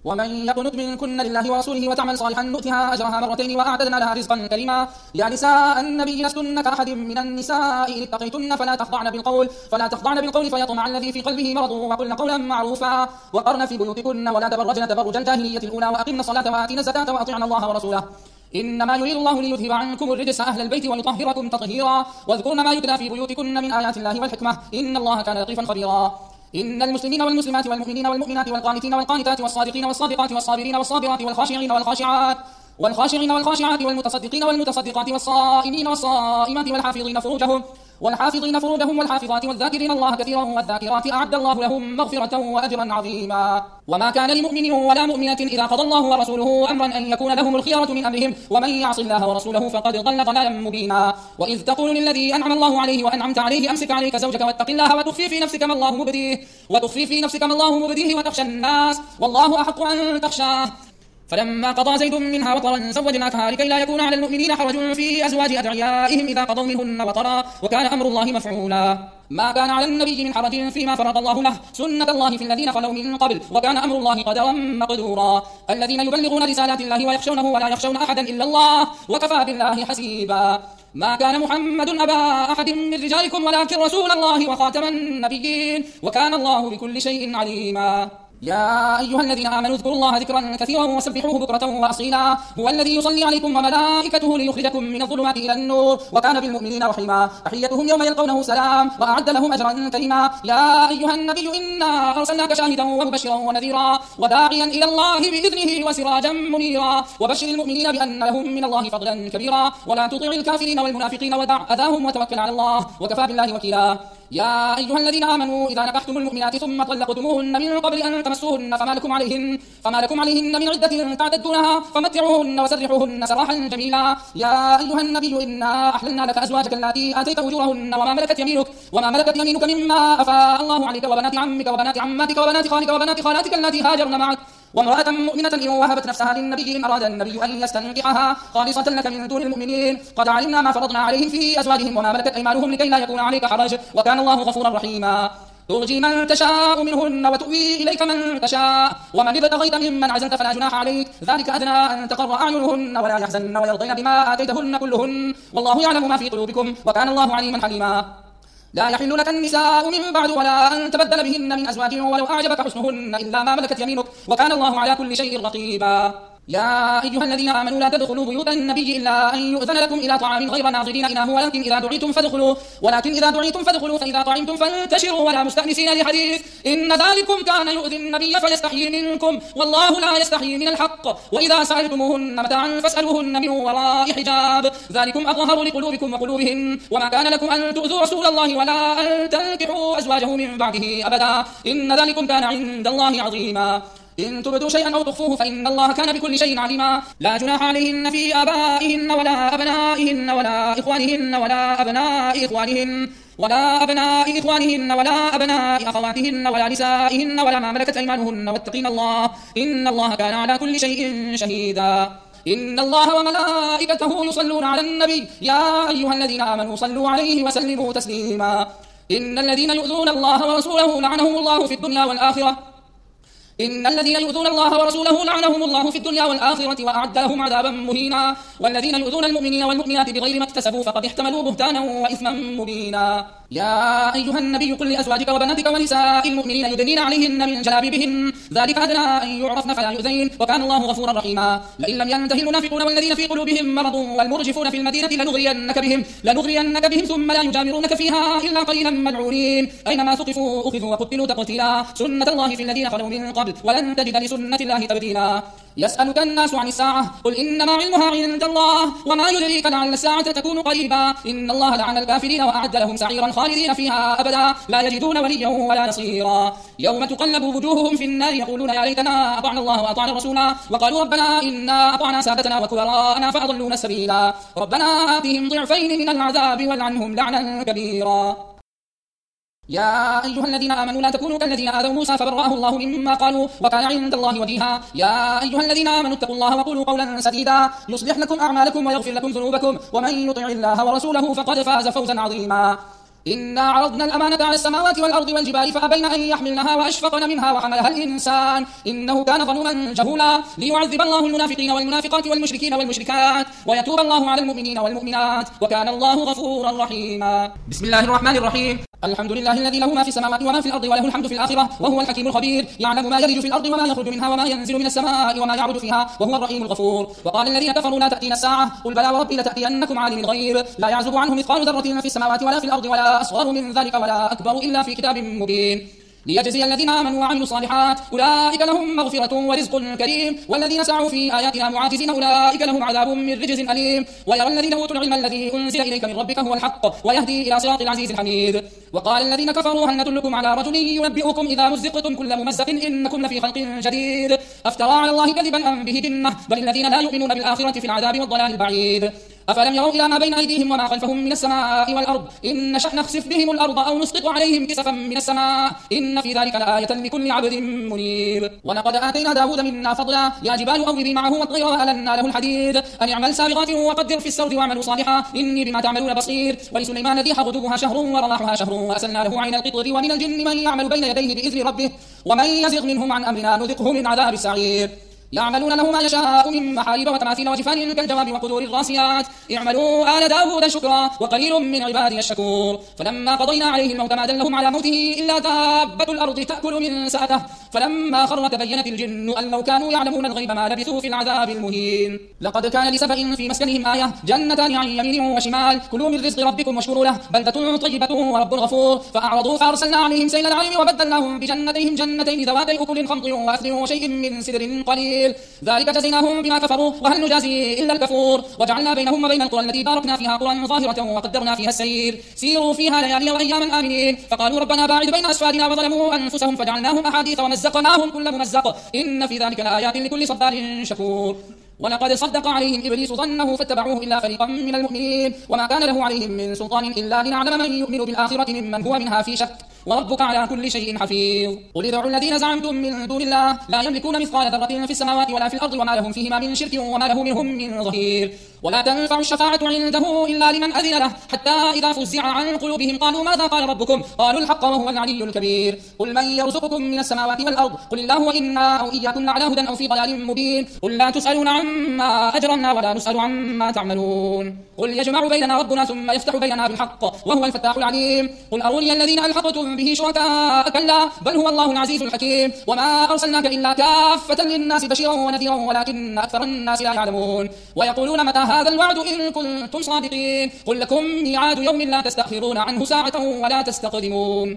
ومن يقنت منكن لله ورسوله وتعمل صالحا نؤتها أجرها مرتين وأعتدنا لها رزقا كريما. يا نساء النبي لستن كأحد من النساء إن اتقيتن فلا تخضعن بالقول فيطمع الذي في قلبه مرض وقلن قولا معروفا وقرن في بيوتكن ولا تبرجن تبرج الجاهلية الأولى وأقمن الصلاة وآتينا الزكاة وأطعن الله ورسوله إنما يريد الله ليذهب عنكم الرجس أهل البيت ويطهركم تطهيرا واذكرن ما يتلى في بيوتكن من آيات الله والحكمة إن الله كان لطيفا خبيرا. إن المسلمين والمسلمات والمؤمنين والمؤمنات والقانتين والقانتات والصادقين والصادقات والصابرين والصابرات والخاشعين والخاشعات والمتصدقين والمتصدقات والصائمين والصائمات والحافظين فروجهم والحافظات والذاكرين الله كثيرا والذاكرات أعد الله لهم مغفرة وأجرا عظيما. وما كان لمؤمن ولا مؤمنة إذا قضى الله ورسوله أمرا أن يكون لهم الخيرة من أمرهم ومن يعص الله ورسوله فقد ضل ضلالا مبينا. وإذ تقول للذي أنعم الله عليه وأنعمت عليه أمسك عليك زوجك واتق الله وتخفي في نفسك ما الله مبديه وتخشى الناس والله أحق أن تخشاه. فلما قضى زيد منها وطرا زوجناكها لكي لا يكون على المؤمنين حرج في أزواج أدعيائهم إذا قضوا منهن وطرا وكان أمر الله مفعولا. ما كان على النبي من حرج فيما فرض الله له سنة الله في الذين خلوا من قبل وكان أمر الله قدرا مقدورا. الذين يبلغون رسالات الله ويخشونه ولا يخشون أحدا إلا الله وكفى بالله حسيبا. ما كان محمد أبا أحد من رجالكم ولكن رسول الله وخاتم النبيين وكان الله بكل شيء عليما. يا أيها الذين آمنوا اذكروا الله ذكرا كثيرا وسبحوه بكرة وأصيلا هو الذي يصلي عليكم وملائكته ليخرجكم من الظلمات إلى النور وكان بالمؤمنين رحيما. تحيتهم يوم يلقونه سلام وأعد لهم أجرا كريما. يا أيها النبي إنا أرسلناك شاهدا ومبشرا ونذيرا وداعيا إلى الله بإذنه وسراجا منيرا وبشر المؤمنين بأن لهم من الله فضلا كبيرا ولا تطع الكافرين والمنافقين ودع أذاهم وتوكل على الله وكفى بالله وكيلا. يا أيها الذين آمنوا إذا نكحتم المؤمنات ثم طلقتموهن من قبل أن تمسوهن فما لكم عليهن من عدة تعتدونها فمتعوهن وسرحوهن سراحا جميلا. يا أيها النبي إنا أحللنا لك أزواجك اللاتي آتيت أجورهن وما ملكت يمينك مما أفاء الله عليك وبنات عمك وبنات عماتك وبنات خالك وبنات خالاتك اللاتي هاجرن معك وامرأة مؤمنة إن وهبت نفسها للنبي إن أراد النبي أن يستنكحها خالصة لك من دون المؤمنين قد علمنا ما فرضنا عليهم في أزواجهم وما ملكت أيمانهم لكي لا يكون عليك حرج وكان الله غفورا رحيما. ترجي من تشاء منهن وتؤوي إليك من تشاء ومن ابتغيت ممن عزلت فلا جناح عليك ذلك أدنى أن تقر أعينهن ولا يحزن ويرضين بما آتيتهن كلهن والله يعلم ما في قلوبكم وكان الله عليما حليما. لا يحل لك النساء من بعد ولا أن تبدل بهن من أزواج ولو أعجبك حسنهن إلا ما ملكت يمينك وكان الله على كل شيء رقيبا. يا أيها الذين آمنوا لا تدخلوا بيوت النبي إلا أن يؤذن لكم إلى طعام غير ناظرين إناه ولكن إذا دعيتم فادخلوا فإذا طعمتم فانتشروا ولا مستأنسين لحديث إن ذلكم كان يؤذي النبي فيستحيي منكم والله لا يستحيي من الحق وإذا سألتموهن متاعا فاسألوهن من وراء حجاب ذلكم أطهر لقلوبكم وقلوبهن وما كان لكم أن تؤذوا رسول الله ولا أن تنكحوا أزواجه من بعده أبدا إن ذلكم كان عند الله عظيما. إن تبدوا شيئا أو تخفوه فإن الله كان بكل شيء عليما. لا جناح عليهن في آبائهن ولا أبنائهن ولا إخوانهن ولا أبناء إخوانهن ولا أبناء إخوانهن ولا أبناء أخواتهن ولا نسائهن ولا ما ملكت أيمانهن واتقين الله إن الله كان على كل شيء شهيدا. إن الله وملائكته يصلون على النبي يا أيها الذين آمنوا صلوا عليه وسلموا تسليما. إن الذين يؤذون الله ورسوله لعنهم الله في الدنيا والآخرة وأعد لهم عذابا مهينا. والذين يؤذون المؤمنين والمؤمنات بغير ما اكتسبوا فقد احتملوا بهتانا وإثما مبينا. يا أيها النبي قل لأزواجك وبناتك ونساء المؤمنين يدنين عليهن من جلابيبهن ذلك أدنى أن يعرفن فلا يؤذين وكان الله غفورا رحيما. لئن لم ينتهي المنافقون والذين في قلوبهم مرض والمرجفون في المدينة لنغرينك بهم ثم لا يجامرونك فيها إلا قليلا ملعونين أينما ثقفوا أخذوا وقتلوا تقتيلا سنة الله في الذين خلوا من قبل ولن تجد لسنة الله تبديلا. يسألك الناس عن الساعة قل إنما علمها عند الله وما يدريك لعل الساعة تكون قريبا إن الله لعن الكافرين وأعد لهم سعيرا خالدين فيها أبدا لا يجدون وليا ولا نصيرا. يوم تقلب وجوههم في النار يقولون يا ليتنا أطعنا الله وأطعنا الرسولا وقالوا ربنا إنا أطعنا سادتنا وكبراءنا فأضلونا السبيلا ربنا آتهم ضعفين من العذاب والعنهم لعنا كبيرا. يا أيها الذين آمنوا لا تكونوا كالذين آذوا موسى فبرأه الله مما قالوا وكان عند الله وجيها. يا أيها الذين آمنوا اتقوا الله وقولوا قولا سديدا يصلح لكم أعمالكم ويغفر لكم ذنوبكم ومن يطع الله ورسوله فقد فاز فوزا عظيما. إنا عرضنا الأمانة على السماوات والأرض والجبال فأبين أن يحملنها وأشفقن منها وحملها الإنسان إنه كان ظلوما جهولا ليعذب الله المنافقين والمنافقات والمشركين والمشركات ويتوب الله على المؤمنين والمؤمنات وكان الله غفورا رحيما. بسم الله الرحمن الرحيم. الحمد لله الذي له ما في السماوات وما في الأرض وله الحمد في الآخرة وهو الحكيم الخبير يعلم ما يلج في الأرض وما يخرج منها وما ينزل من السماء وما يعرج فيها وهو الرحيم الغفور. وقال الذين كفروا لا تأتينا الساعة قل بلى وربي لتأتينكم عالم الغيب لا يعزب عنه مثقال ذرة في السماوات ولا في الأرض ولا أصغر من ذلك ولا أكبر إلا في كتاب مبين ليجزي الذين آمنوا وعملوا الصالحات أولئك لهم مغفرة ورزق كريم والذين سعوا في آياتنا معاجزين أولئك لهم عذاب من رجز أليم ويرى الذين أوتوا العلم الذي أنزل إليك من ربك هو الحق ويهدي إلى صراط العزيز الحميد. وقال الذين كفروا هل ندلكم على رجل ينبئكم إذا مزقتم كل ممزق إنكم لفي خلق جديد أفترى على الله كذبا أم به جنة بل الذين لا يؤمنون بالآخرة في العذاب والضلال البعيد. أفلم يروا إلى ما بين أيديهم وما خلفهم من السماء والأرض إن نشأ نخسف بهم الأرض أو نسقط عليهم كسفا من السماء إن في ذلك لآية لكل عبد منيب. ولقد آتينا داود منا فضلا يا جبال أوبي معه والطير وألنا له الحديد أن اعمل سابغات وقدر في السرد واعملوا صالحا إني بما تعملون بصير. ولسليمان ريح غدوها شهر ورواحها شهر وأسلنا له عين القطر ومن الجن من يعمل بين يديه بإذن ربه ومن يزغ منهم عن أمرنا نذقه من عذاب السعير. يعملون له ما يشاء من محاريب وتماثيل وجفان كالجواب وقدور الراسيات اعملوا آل داود شكرا وقليل من عبادي الشكور. فلما قضينا عليه الموت ما دلهم على موته إلا دابة الأرض تأكل من سأته فلما خر تبينت الجن أن لو كانوا يعلمون الغيب ما لبثوا في العذاب المهين. لقد كان لسبأ في مسكنهم آية جنتان عن يمين وشمال كلوا من رزق ربكم واشكروا له بلدة طيبة ورب غفور. فأعرضوا فأرسلنا عليهم سيل العرم وبدلناهم بجنتيهم جنتين ذواتي أكل خمط وأثل وشيء من سدر قليل ذلك جزيناهم بما كفروا وهل نجازي إلا الكفور. وجعلنا بينهم وبين القرى التي باركنا فيها قرى ظاهرة وقدرنا فيها السير سيروا فيها ليالي وأياما آمنين. فقالوا ربنا باعد بين أسفارنا وظلموا أنفسهم فجعلناهم أحاديث ومزقناهم كل ممزق إن في ذلك لآيات لكل صبار شكور. ولقد صدق عليهم إبليس ظنه فاتبعوه إلا فريقا من المؤمنين وما كان له عليهم من سلطان إلا لنعلم من يؤمن بالآخرة ممن هو منها في شك وربك على كل شيء حفيظ. قل ادعوا الذين زعمتم من دون الله لا يملكون مثقال ذرة في السماوات ولا في الأرض وما لهم فيهما من شرك وما له منهم من ظهير. ولا تنفع الشفاعة عنده إلا لمن أذن له حتى إذا فزع عن قلوبهم قالوا ماذا قال ربكم قالوا الحق وهو العلي الكبير. قل من يرزقكم من السماوات والأرض قل الله وإنا أو إياكم على هدى أو في ضلال مبين. قل لا تسألون عما أجرمنا ولا نسأل عما تعملون. قل يجمع بيننا ربنا ثم يفتح بيننا بالحق وهو الفتاح العليم. قل أروني الذين ألحقتم به شركاء كلا بل هو الله العزيز الحكيم. وما أرسلناك إلا كافة للناس بشيرا ونذيرا ولكن أكثر الناس لا يعلمون. ويقولون متى هذا الوعد إن كنتم صادقين قل لكم ميعاد يوم لا تستأخرون عنه ساعة ولا تستقدمون.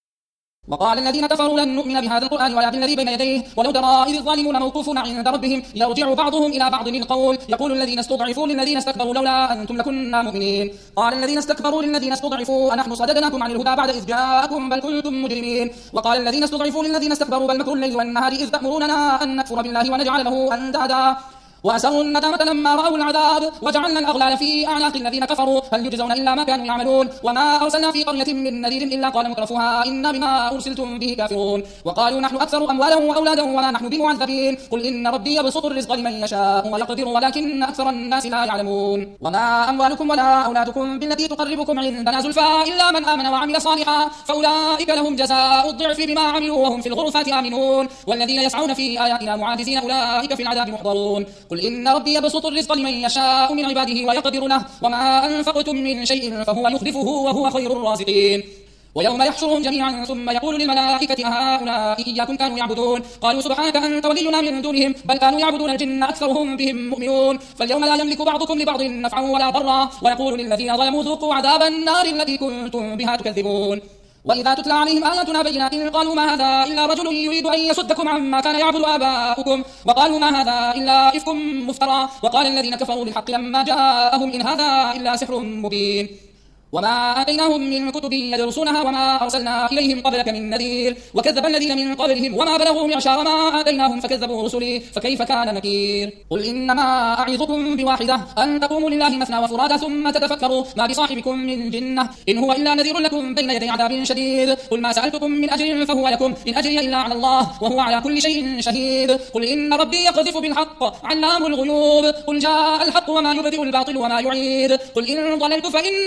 وقال الذين كفروا لن نؤمن بهذا القرآن ولا بالذي بين يديه ولو ترى إذ الظالمون موقوفون عند ربهم يرجع بعضهم إلى بعض القول يقول الذين استضعفوا للذين استكبروا لولا أنتم لكنا مؤمنين. قال الذين استكبروا للذين استضعفوا أنحن صددناكم عن الهدى بعد إذ جاءكم بل كنتم مجرمين. وقال الذين استضعفوا للذين استكبروا بل مكر الليل والنهار إذ تأمروننا أن نكفر بالله ونجعل له أندادا وأسروا الندامة لما رأوا العذاب وجعلنا الأغلال في أعناق الذين كفروا هل يجزون إلا ما كانوا يعملون. وما أرسلنا في قرية من نذير إلا قال مترفوها إنا بما أرسلتم به كافرون. وقالوا نحن أكثر أموالا وأولادا وما نحن بمعذبين قل إن ربي يبسط الرزق لمن يشاء ويقدر ولكن أكثر الناس لا يعلمون. وما أموالكم ولا أولادكم بالتي تقربكم عندنا زلفى إلا من آمن وعمل صالحا فأولئك لهم جزاء الضعف بما عملوا وهم في الغرفات آمنون. والذين يسعون في آياتنا معاجزين أولئك في العذاب محضرون. قل إن ربي يبسط الرزق لمن يشاء من عباده ويقدر له وما أنفقتم من شيء فهو يخلفه وهو خير الرازقين. ويوم يحشرهم جميعا ثم يقول للملائكة هؤلاء إياكم كانوا يعبدون قالوا سبحانك أنت ولينا من دونهم بل كانوا يعبدون الجن أكثرهم بهم مؤمنون. فاليوم لا يملك بعضكم لبعض نفعا ولا ضرا ونقول للذين ظلموا ذوقوا عذاب النار التي كنتم بها تكذبون. وإذا تتلى عليهم آياتنا بينات قالوا ما هذا إلا رجل يريد أن يصدكم عما كان يعبد آباؤكم وقالوا ما هذا إلا إفك مفترى. وقال الذين كفروا للحق لما جاءهم إن هذا إلا سحر مبين. وما آتيناهم من كتب يدرسونها وما أرسلنا إليهم قبلك من نذير وكذب الذين من قبلهم وما بلغوا معشار ما آتيناهم فكذبوا رسلي فكيف كان نكير. قل إنما أعظكم بواحدة أن تقوموا لله مثنى وفرادى ثم تتفكروا ما بصاحبكم من جنة إن هو إلا نذير لكم بين يدي عذاب شديد. قل ما سألتكم من أجر فهو لكم إن أجري إلا على الله وهو على كل شيء شهيد. قل إن ربي يقذف بالحق علام الغيوب قل جاء الحق وما يبدئ الباطل وما يعيد. قل إن ضللت فإنما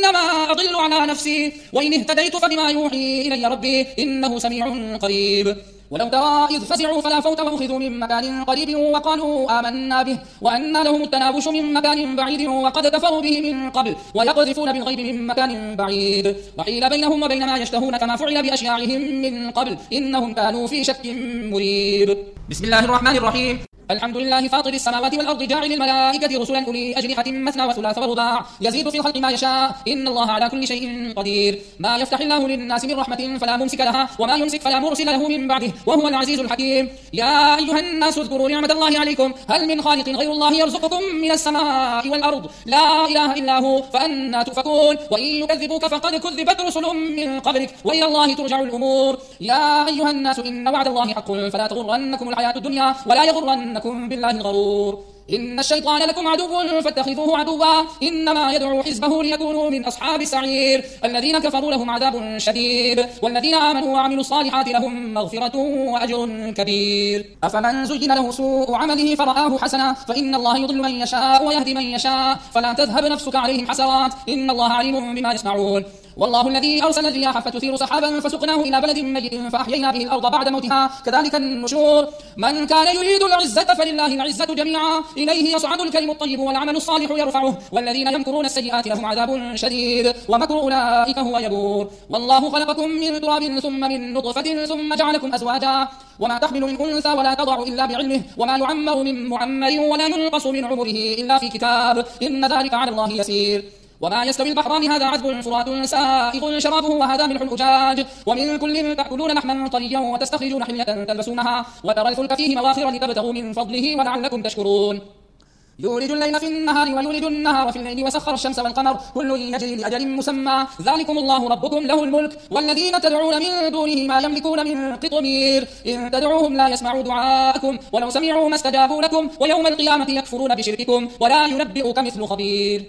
أضل على نفسي، وإن اهتديت فبما يوحي إلي ربي إنه سميع قريب. ولو ترى إذ فزعوا فلا فوت وأخذوا من مكان قريب وقالوا آمنا به وأنى لهم التناوش من مكان بعيد وقد كفروا به من قبل ويقذفون بالغيب من مكان بعيد وحيل بينهم وبين ما يشتهون كما فعل بأشياعهم من قبل إنهم كانوا في شك مريب. بسم الله الرحمن الرحيم. الحمد لله فاطر السماوات والأرض جاعل الملائكة رسلا أولي أجنحة مثنى وثلاث ورباع يزيد في الخلق ما يشاء إن الله على كل شيء قدير. ما يفتح الله للناس من رحمة فلا ممسك لها وما يمسك فلا مرسل له من بعده وهو العزيز الحكيم. يا أيها الناس اذكروا نعمة الله عليكم هل من خالق غير الله يرزقكم من السماء والأرض لا إله إلا هو فأنى تؤفكون. وإن يكذبوك فقد كذبت رسل من قبلك وإلى الله ترجع الأمور. يا أيها الناس إن وعد الله حق فلا تغرنكم الحياة الدنيا ولا يغرنكم بالله الغرور. إن الشيطان لكم عدو فاتخذوه عدوا إنما يدعو حزبه ليكونوا من أصحاب السعير. الذين كفروا لهم عذاب شديد والذين آمنوا وعملوا الصالحات لهم مغفرة وأجر كبير. أفمن زين له سوء عمله فرآه حسنا فإن الله يضل من يشاء ويهدي من يشاء فلا تذهب نفسك عليهم حسرات إن الله عليم بما يصنعون. والله الذي أرسل الرياح فتثير سحابا فسقناه إلى بلد ميت فأحيينا به الأرض بعد موتها كذلك النشور. من كان يريد العزة فلله العزة جميعا إليه يصعد الكلم الطيب والعمل الصالح يرفعه والذين يمكرون السيئات لهم عذاب شديد ومكر أولئك هو يبور. والله خلقكم من تراب ثم من نطفة ثم جعلكم أزواجا وما تحمل من أنثى ولا تضع إلا بعلمه وما يعمر من معمر ولا ينقص من عمره إلا في كتاب إن ذلك على الله يسير. وما يستوي البحران هذا عذب فرات سائغ شرابه وهذا ملح أجاج ومن كل تأكلون لحما طريا وتستخرجون حلية تلبسونها وترى الفلك فيه مواخر لتبتغوا من فضله ولعلكم تشكرون. يولج الليل في النهار ويولج النهار في الليل وسخر الشمس والقمر كل يجري لأجل مسمى ذلكم الله ربكم له الملك والذين تدعون من دونه ما يملكون من قطمير إن تدعوهم لا يسمعوا دعاءكم ولو سمعوا ما استجابوا لكم ويوم القيامة يكفرون بشرككم ولا ينبئك مثل خبير.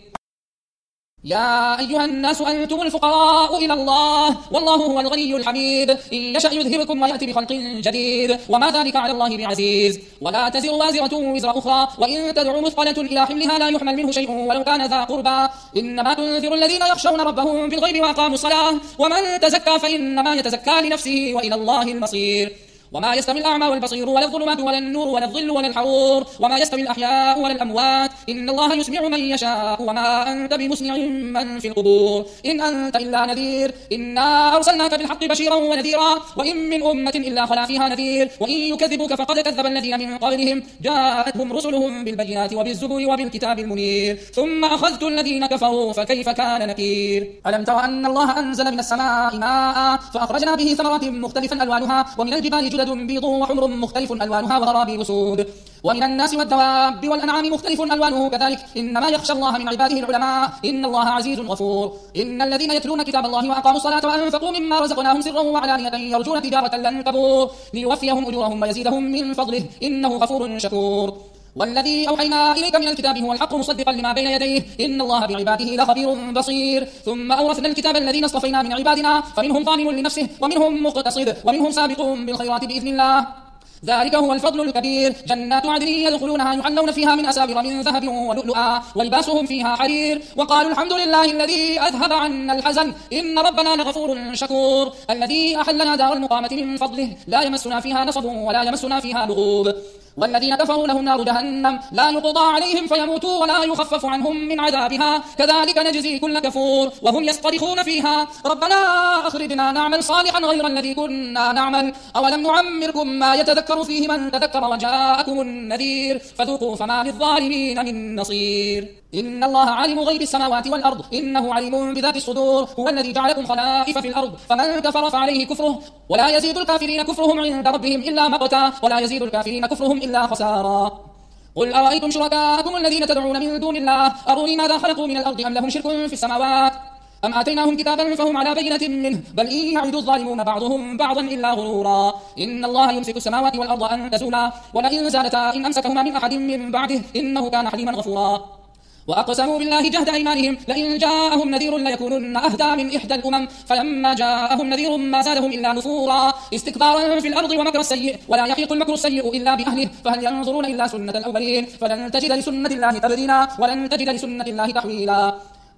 يا أيها الناس أنتم الفقراء إلى الله والله هو الغني الحميد إن يشأ يذهبكم ويأتي بخلق جديد وما ذلك على الله بعزيز. ولا تزر وازرة وزر أخرى وإن تدعو مثقلة إلى حملها لا يحمل منه شيء ولو كان ذا قربى إنما تنذر الذين يخشون ربهم بالغيب وأقاموا الصلاة ومن تزكى فإنما يتزكى لنفسه وإلى الله المصير. وما يستوي الأعمى والبصير ولا الظلمات ولا النور ولا الظل ولا الحرور وما يستوي الأحياء ولا الأموات إن الله يسمع من يشاء وما أنت بمسمع من في القبور إن أنت إلا نذير إنا أرسلناك بالحق بشيرا ونذيرا وإن من أمة إلا خلا فيها نذير وإن يكذبوك فقد كذب الذين من قبلهم جاءتهم رسلهم بالبينات وبالزبر وبالكتاب المنير ثم أخذت الذين كفروا فكيف كان نكير. ألم تر أن الله أنزل من السماء ماء فأخرجنا به ثمرات مختلفا ألوانها ومن الجبال جدد بيض وحمر مختلف ألوانها وغرابيب سود ومن الناس والدواب والأنعام مختلف ألوانه كذلك إنما يخشى الله من عباده العلماء إن الله عزيز غفور. إن الذين يتلون كتاب الله وأقاموا الصلاة وأنفقوا مما رزقناهم سرا وعلانية يرجون تجارة لن تبور ليوفيهم أجورهم ويزيدهم من فضله إنه غفور شكور. والذي أوحينا إليك من الكتاب هو الحق مصدقا لما بين يديه إن الله بعباده لخبير بصير. ثم أورثنا الكتاب الذين اصطفينا من عبادنا فمنهم ظالم لنفسه ومنهم مقتصد ومنهم سابق بالخيرات بإذن الله ذلك هو الفضل الكبير. جنات عدن يدخلونها يحلون فيها من أساور من ذهب ولؤلؤا ولباسهم فيها حرير وقالوا الحمد لله الذي أذهب عنا الحزن إن ربنا لغفور شكور. الذي أحلنا دار المقامة من فضله لا يمسنا فيها نصب ولا يمسنا فيها لغوب. والذين كفروا لهم نار جهنم لا يقضى عليهم فيموتوا ولا يخفف عنهم من عذابها كذلك نجزي كل كفور وهم يصطرخون فيها ربنا أخرجنا نعمل صالحا غير الذي كنا نعمل أولم نعمركم ما يتذكر فيه من تذكر وجاءكم النذير فذوقوا فما للظالمين من نصير. إن الله عالم غيب السماوات والأرض إنه عليم بذات الصدور هو الذي جعلكم خلائف في الأرض فمن كفر فعليه كفره ولا يزيد الكافرين كفرهم عند ربهم إلا مقتا ولا يزيد الكافرين كفرهم إلا خسارا. قل أرأيتم شركاءكم الذين تدعون من دون الله أروني ماذا خلقوا من الأرض أم لهم شرك في السماوات أم آتيناهم كتابا فهم على بينة منه بل إن يعد الظالمون بعضهم بعضا إلا غرورا. إن الله يمسك السماوات والأرض أن تزولا ولئن زالتا إن أمسكهما من أحد من بعده إنه كان حليما غفورا. وأقسموا بالله جهد أيمانهم لئن جاءهم نذير ليكونن أهدى من إحدى الأمم فلما جاءهم نذير ما زادهم إلا نفورا استكبارا في الأرض ومكر السيء ولا يحيق المكر السيء إلا بأهله فهل ينظرون إلا سنة الأولين فلن تجد لسنة الله تبديلا ولن تجد لسنة الله تحويلا.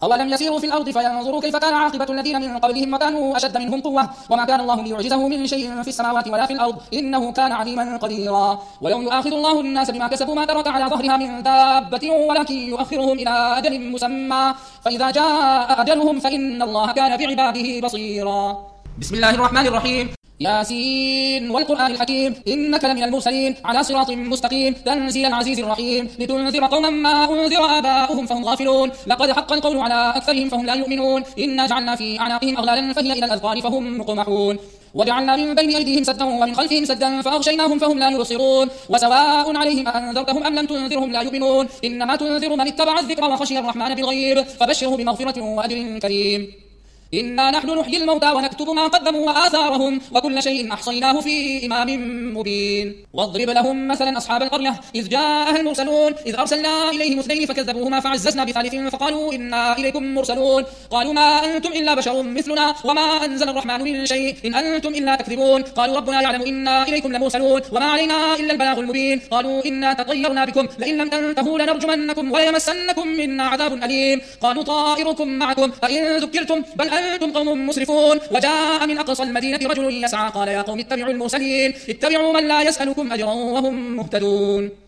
أولم يسيروا في الأرض فينظروا كيف كان عاقبة الذين من قبلهم وكانوا أشد منهم قوة وما كان الله ليعجزه من شيء في السماوات ولا في الأرض إنه كان عليما قديرا ولو يؤاخذ الله الناس بما كسبوا ما ترك على ظهرها من دابة ولكن يؤخرهم إلى أجل مسمى فإذا جاء أجلهم فإن الله كان بعباده بصيرا. بسم الله الرحمن الرحيم. ياسين والقرآن الحكيم إنك لمن المرسلين على صراط مستقيم تنزيل العزيز الرحيم لتنذر قوما ما أنذر آباؤهم فهم غافلون لقد حق القول على أكثرهم فهم لا يؤمنون إنا جعلنا في أعناقهم أغلالا فهي إلى الأذقان فهم مقمحون وجعلنا من بين أيديهم سدا ومن خلفهم سدا فأغشيناهم فهم لا يبصرون وسواء عليهم أنذرتهم أم لم تنذرهم لا يؤمنون إنما تنذر من اتبع الذكر وخشي الرحمن بالغيب فبشره بمغفرة وأجر كريم. إنا نحن نحيي الموتى ونكتب ما قدموا وآثارهم وكل شيء أحصيناه في إمام مبين. واضرب لهم مثلا أصحاب القرية إذ جاءها المرسلون إذ أرسلنا إليهم اثنين فكذبوهما فعززنا بثالث فقالوا إنا إليكم مرسلون قالوا ما أنتم إلا بشر مثلنا وما أنزل الرحمن من شيء إن أنتم إلا تكذبون قالوا ربنا يعلم إنا إليكم لمرسلون وما علينا إلا البلاغ المبين قالوا إنا تطيرنا بكم لئن لم تنتهوا لنرجمنكم وليمسنكم منا عذاب أليم قالوا طائركم معكم أئن ذكرتم بل أنتم قوم مسرفون. وجاء من أقصى المدينة رجل يسعى قال يا قوم اتبعوا المرسلين اتبعوا من لا يسألكم أجرا وهم مهتدون.